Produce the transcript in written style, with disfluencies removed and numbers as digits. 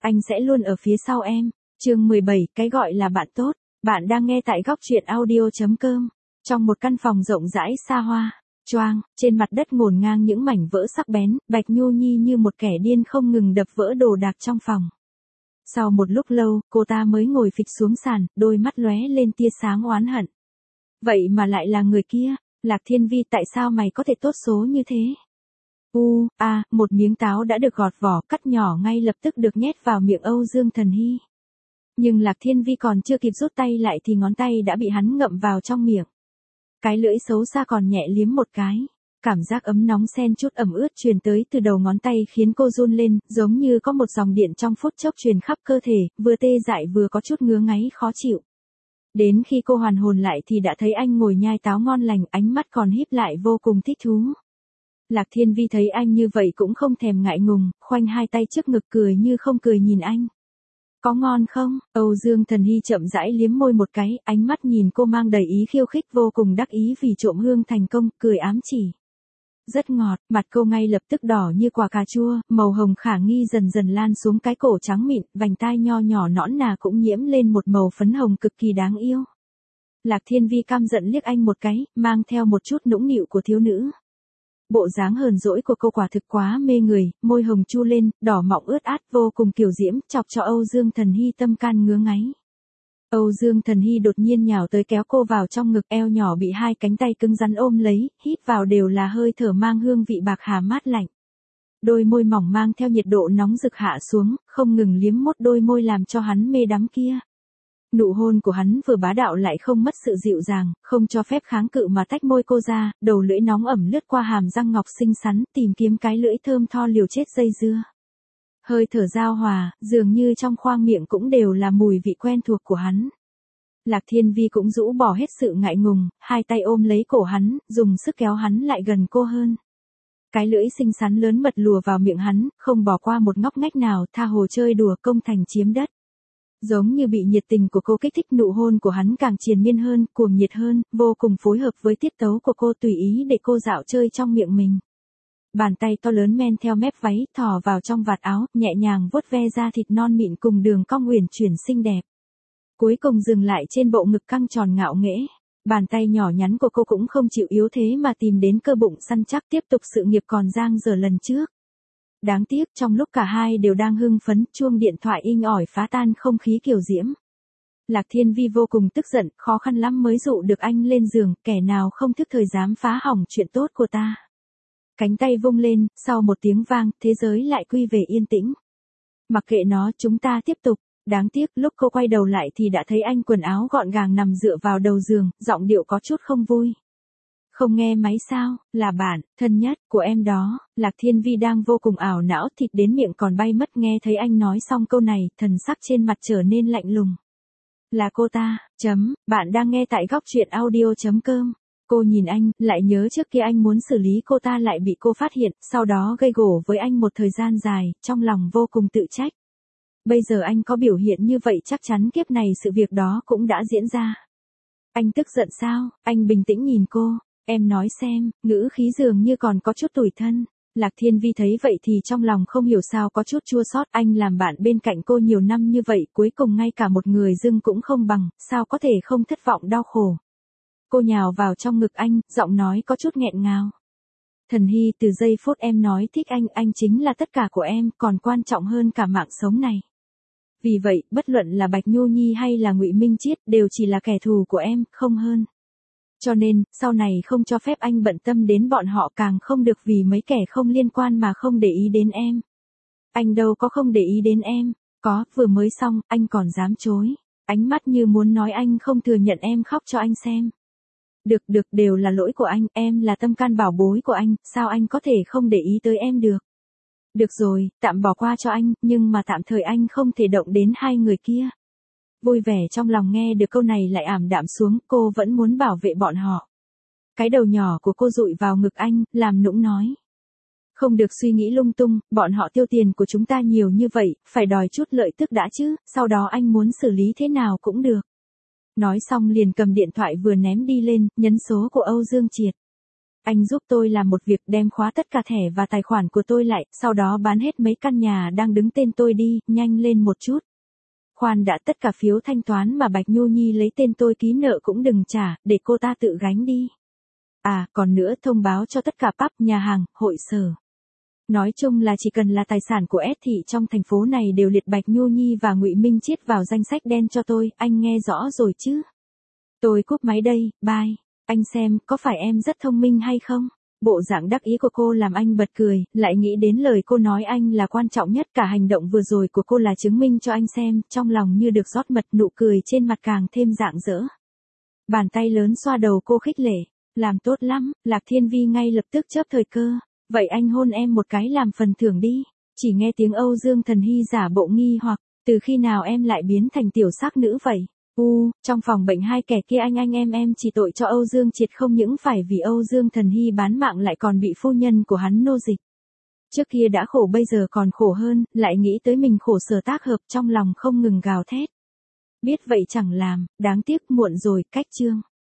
Anh sẽ luôn ở phía sau em. Chương 17, cái gọi là bạn tốt. Bạn đang nghe tại góc truyện audio.com. Trong một căn phòng rộng rãi xa hoa, choang, trên mặt đất ngổn ngang những mảnh vỡ sắc bén, Bạch Nhu Nhi như một kẻ điên không ngừng đập vỡ đồ đạc trong phòng. Sau một lúc lâu, cô ta mới ngồi phịch xuống sàn, đôi mắt lóe lên tia sáng oán hận. Vậy mà lại là người kia, Lạc Thiên Vi, tại sao mày có thể tốt số như thế? Một miếng táo đã được gọt vỏ, cắt nhỏ ngay lập tức được nhét vào miệng Âu Dương Thần Hy. Nhưng Lạc Thiên Vi còn chưa kịp rút tay lại thì ngón tay đã bị hắn ngậm vào trong miệng. Cái lưỡi xấu xa còn nhẹ liếm một cái. Cảm giác ấm nóng xen chút ẩm ướt truyền tới từ đầu ngón tay khiến cô run lên, giống như có một dòng điện trong phút chốc truyền khắp cơ thể, vừa tê dại vừa có chút ngứa ngáy khó chịu. Đến khi cô hoàn hồn lại thì đã thấy anh ngồi nhai táo ngon lành, ánh mắt còn híp lại vô cùng thích thú. Lạc Thiên Vi thấy anh như vậy cũng không thèm ngại ngùng, khoanh hai tay trước ngực cười như không cười nhìn anh. Có ngon không? Âu Dương Thần Hy chậm rãi liếm môi một cái, ánh mắt nhìn cô mang đầy ý khiêu khích, vô cùng đắc ý vì trộm hương thành công, cười ám chỉ. Rất ngọt, mặt cô ngay lập tức đỏ như quả cà chua, màu hồng khả nghi dần dần lan xuống cái cổ trắng mịn, vành tai nho nhỏ nõn nà cũng nhiễm lên một màu phấn hồng cực kỳ đáng yêu. Lạc Thiên Vi căm giận liếc anh một cái, mang theo một chút nũng nịu của thiếu nữ. Bộ dáng hờn dỗi của cô quả thực quá mê người, môi hồng chu lên, đỏ mọng ướt át vô cùng kiều diễm, chọc cho Âu Dương Thần Hy tâm can ngứa ngáy. Âu Dương Thần Hy đột nhiên nhào tới kéo cô vào trong ngực, eo nhỏ bị hai cánh tay cứng rắn ôm lấy, hít vào đều là hơi thở mang hương vị bạc hà mát lạnh. Đôi môi mỏng mang theo nhiệt độ nóng rực hạ xuống, không ngừng liếm mốt đôi môi làm cho hắn mê đắm kia. Nụ hôn của hắn vừa bá đạo lại không mất sự dịu dàng, không cho phép kháng cự mà tách môi cô ra, đầu lưỡi nóng ẩm lướt qua hàm răng ngọc xinh xắn, tìm kiếm cái lưỡi thơm tho liều chết dây dưa. Hơi thở giao hòa, dường như trong khoang miệng cũng đều là mùi vị quen thuộc của hắn. Lạc Thiên Vi cũng rũ bỏ hết sự ngại ngùng, hai tay ôm lấy cổ hắn, dùng sức kéo hắn lại gần cô hơn. Cái lưỡi xinh xắn lớn mật lùa vào miệng hắn, không bỏ qua một ngóc ngách nào, tha hồ chơi đùa công thành chiếm đất. Giống như bị nhiệt tình của cô kích thích, nụ hôn của hắn càng triền miên hơn, cuồng nhiệt hơn, vô cùng phối hợp với tiết tấu của cô, tùy ý để cô dạo chơi trong miệng mình. Bàn tay to lớn men theo mép váy, thò vào trong vạt áo, nhẹ nhàng vuốt ve da thịt non mịn cùng đường cong uyển chuyển xinh đẹp. Cuối cùng dừng lại trên bộ ngực căng tròn ngạo nghễ. Bàn tay nhỏ nhắn của cô cũng không chịu yếu thế mà tìm đến cơ bụng săn chắc, tiếp tục sự nghiệp còn dang dở lần trước. Đáng tiếc trong lúc cả hai đều đang hưng phấn, chuông điện thoại inh ỏi phá tan không khí kiều diễm. Lạc Thiên Vi vô cùng tức giận, khó khăn lắm mới dụ được anh lên giường, kẻ nào không thức thời dám phá hỏng chuyện tốt của ta. Cánh tay vung lên, sau một tiếng vang, thế giới lại quy về yên tĩnh. Mặc kệ nó, chúng ta tiếp tục. Đáng tiếc lúc cô quay đầu lại thì đã thấy anh quần áo gọn gàng nằm dựa vào đầu giường, giọng điệu có chút không vui. Không nghe máy sao, là bạn, thân nhất, của em đó. Lạc Thiên Vi đang vô cùng ảo não, thịt đến miệng còn bay mất, nghe thấy anh nói xong câu này, thần sắc trên mặt trở nên lạnh lùng. Là cô ta, bạn đang nghe tại góc truyện audio.com. Cô nhìn anh, lại nhớ trước kia anh muốn xử lý cô ta lại bị cô phát hiện, sau đó gây gổ với anh một thời gian dài, trong lòng vô cùng tự trách. Bây giờ anh có biểu hiện như vậy chắc chắn kiếp này sự việc đó cũng đã diễn ra. Anh tức giận sao? Anh bình tĩnh nhìn cô. Em nói xem, ngữ khí dường như còn có chút tủi thân. Lạc Thiên Vi thấy vậy thì trong lòng không hiểu sao có chút chua xót. Anh làm bạn bên cạnh cô nhiều năm như vậy, cuối cùng ngay cả một người dưng cũng không bằng, sao có thể không thất vọng đau khổ. Cô nhào vào trong ngực anh, giọng nói có chút nghẹn ngào. Thần Hy, từ giây phút em nói thích anh chính là tất cả của em, còn quan trọng hơn cả mạng sống này. Vì vậy, bất luận là Bạch Nhu Nhi hay là Ngụy Minh Chiết đều chỉ là kẻ thù của em, không hơn. Cho nên, sau này không cho phép anh bận tâm đến bọn họ, càng không được vì mấy kẻ không liên quan mà không để ý đến em. Anh đâu có không để ý đến em, có, vừa mới xong, anh còn dám chối. Ánh mắt như muốn nói anh không thừa nhận em, khóc cho anh xem. Được, đều là lỗi của anh, em là tâm can bảo bối của anh, sao anh có thể không để ý tới em được. Được rồi, tạm bỏ qua cho anh, nhưng mà tạm thời anh không thể động đến hai người kia. Vui vẻ trong lòng nghe được câu này lại ảm đạm xuống, cô vẫn muốn bảo vệ bọn họ. Cái đầu nhỏ của cô dụi vào ngực anh, làm nũng nói. Không được suy nghĩ lung tung, bọn họ tiêu tiền của chúng ta nhiều như vậy, phải đòi chút lợi tức đã chứ, sau đó anh muốn xử lý thế nào cũng được. Nói xong liền cầm điện thoại vừa ném đi lên, nhấn số của Âu Dương Triệt. Anh giúp tôi làm một việc đem khóa tất cả thẻ và tài khoản của tôi lại, sau đó bán hết mấy căn nhà đang đứng tên tôi đi, nhanh lên một chút. Khoan đã, tất cả phiếu thanh toán mà Bạch Nhu Nhi lấy tên tôi ký nợ cũng đừng trả, để cô ta tự gánh đi. À, còn nữa thông báo cho tất cả pub, nhà hàng, hội sở. Nói chung là chỉ cần là tài sản của S thị trong thành phố này đều liệt Bạch Nhu Nhi và Ngụy Minh Chiết vào danh sách đen cho tôi, anh nghe rõ rồi chứ? Tôi cúp máy đây, bye. Anh xem, có phải em rất thông minh hay không? Bộ dạng đắc ý của cô làm anh bật cười, lại nghĩ đến lời cô nói anh là quan trọng nhất, cả hành động vừa rồi của cô là chứng minh cho anh xem, trong lòng như được rót mật, nụ cười trên mặt càng thêm rạng rỡ. Bàn tay lớn xoa đầu cô khích lệ, làm tốt lắm, Lạc Thiên Vi ngay lập tức chớp thời cơ, vậy anh hôn em một cái làm phần thưởng đi. Chỉ nghe tiếng Âu Dương Thần Hy giả bộ nghi hoặc, từ khi nào em lại biến thành tiểu sắc nữ vậy? Trong phòng bệnh hai kẻ kia anh em chỉ tội cho Âu Dương Triệt không những phải vì Âu Dương Thần Hy bán mạng lại còn bị phu nhân của hắn nô dịch. Trước kia đã khổ bây giờ còn khổ hơn, lại nghĩ tới mình khổ sở tác hợp trong lòng không ngừng gào thét. Biết vậy chẳng làm, đáng tiếc muộn rồi, cách chương.